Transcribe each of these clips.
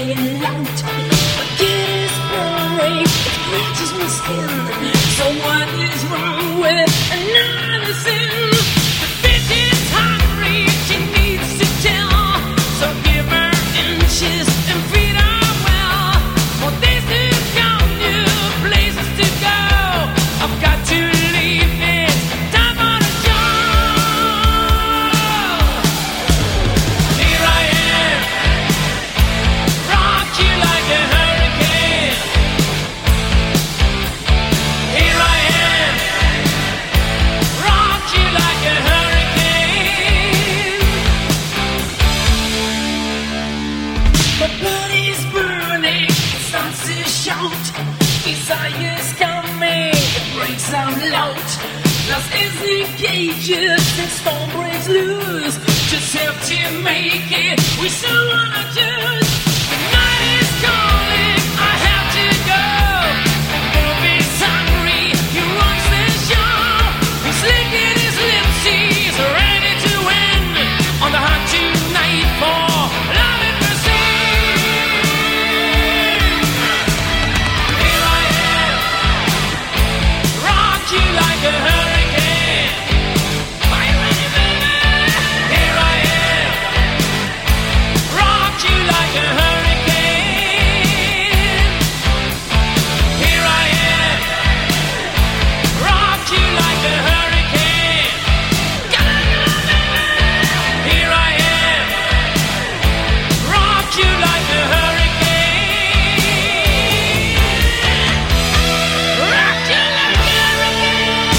laying out. But it is boring, it scratches my skin. So what is wrong with another sin? The bitch is hungry, she needs to tell. So give her inches and feed her well. For days to come, new places to go. I've got to leave it, time for the show. Here I am, rock you like a hurricane. Here I am, rock you like a hurricane. My body's burning, it starts to shout. Desire's coming, it breaks out loud. Lost is the cages, and storm breaks loose. Just have to make it, we still wanna choose. The night is calling, I have to go. Bobby's hungry, he runs the show. He's licking his lips, he's ready to win. On the hunt tonight for love and mercy. Here I am, rock you like a hurricane. Are you ready, baby? Here I am, rock you like a hurricane. Here I am, rock you like a hurricane. Come on, baby. Here I am, rock you like a hurricane. Rock you like a hurricane.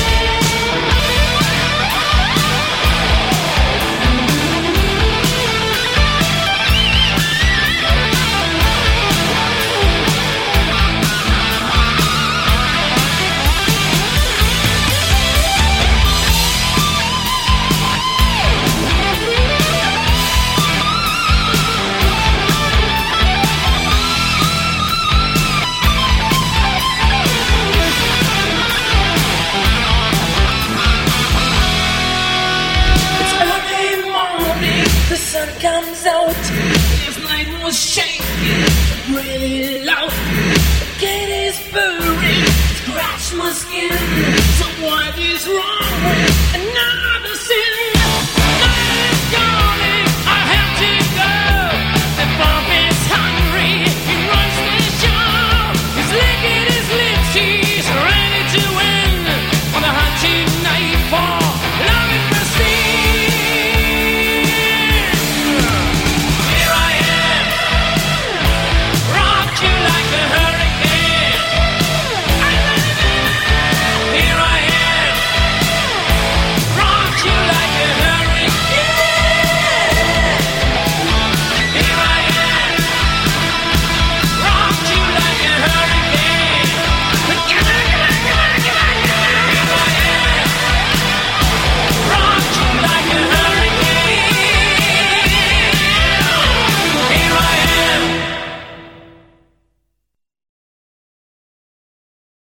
It's early morning, the sun comes out. This night was shaking, really loud. The gate is burning, scratch my skin. So what is wrong with